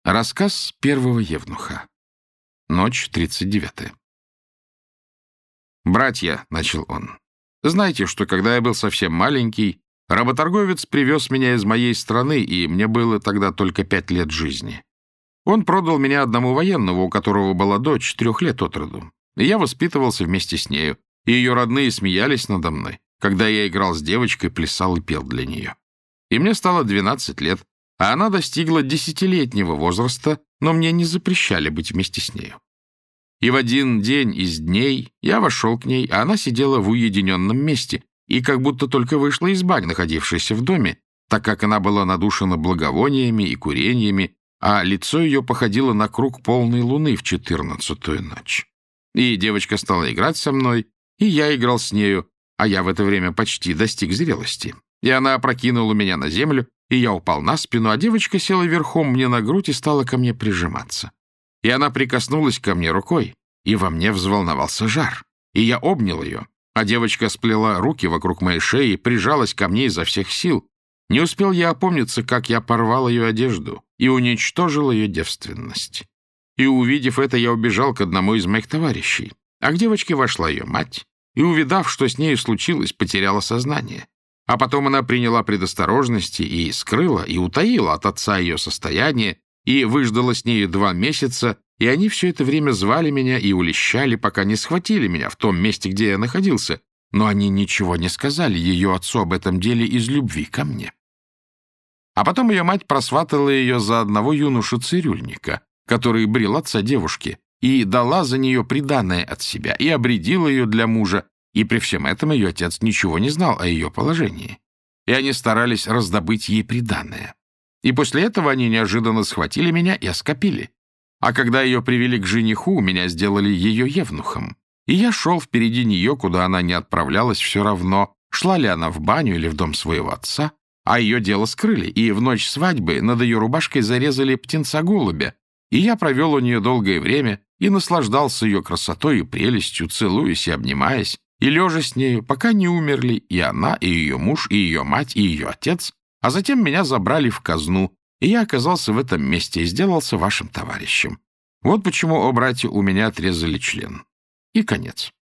Рассказ первого евнуха. Ночь 39-я. «Братья», — начал он, — «знаете, что когда я был совсем маленький, работорговец привез меня из моей страны, и мне было тогда только 5 лет жизни. Он продал меня одному военному, у которого была дочь 3 лет от роду. И я воспитывался вместе с нею, и ее родные смеялись надо мной, когда я играл с девочкой, плясал и пел для нее. И мне стало 12 лет, а она достигла 10-летнего возраста, но мне не запрещали быть вместе с нею. И в один день из дней я вошел к ней, а она сидела в уединенном месте и как будто только вышла из бани, находившейся в доме, так как она была надушена благовониями и курениями, а лицо ее походило на круг полной луны в 14-ю ночь. И девочка стала играть со мной, и я играл с нею, а я в это время почти достиг зрелости. И она опрокинула меня на землю, и я упал на спину, а девочка села верхом мне на грудь и стала ко мне прижиматься. И она прикоснулась ко мне рукой, и во мне взволновался жар. И я обнял ее, а девочка сплела руки вокруг моей шеи и прижалась ко мне изо всех сил. Не успел я опомниться, как я порвал ее одежду и уничтожил ее девственность. И, увидев это, я убежал к одному из моих товарищей. А к девочке вошла ее мать, и, увидав, что с нею случилось, потеряла сознание. А потом она приняла предосторожности и скрыла, и утаила от отца ее состояние, и выждала с нею 2 месяца, и они все это время звали меня и улещали, пока не схватили меня в том месте, где я находился, но они ничего не сказали ее отцу об этом деле из любви ко мне. А потом ее мать просватала ее за одного юношу-цирюльника, который брил отца девушки, и дала за нее приданое от себя, и обрядила ее для мужа, и при всем этом ее отец ничего не знал о ее положении. И они старались раздобыть ей приданое. И после этого они неожиданно схватили меня и оскопили. А когда ее привели к жениху, меня сделали ее евнухом. И я шел впереди нее, куда она не отправлялась, все равно, шла ли она в баню или в дом своего отца, а ее дело скрыли, и в ночь свадьбы над ее рубашкой зарезали птенца-голубя, и я провел у нее долгое время и наслаждался ее красотой и прелестью, целуясь и обнимаясь, и лежа с нею, пока не умерли и она, и ее муж, и ее мать, и ее отец, а затем меня забрали в казну, и я оказался в этом месте и сделался вашим товарищем. Вот почему, о братья, у меня отрезали член. И конец.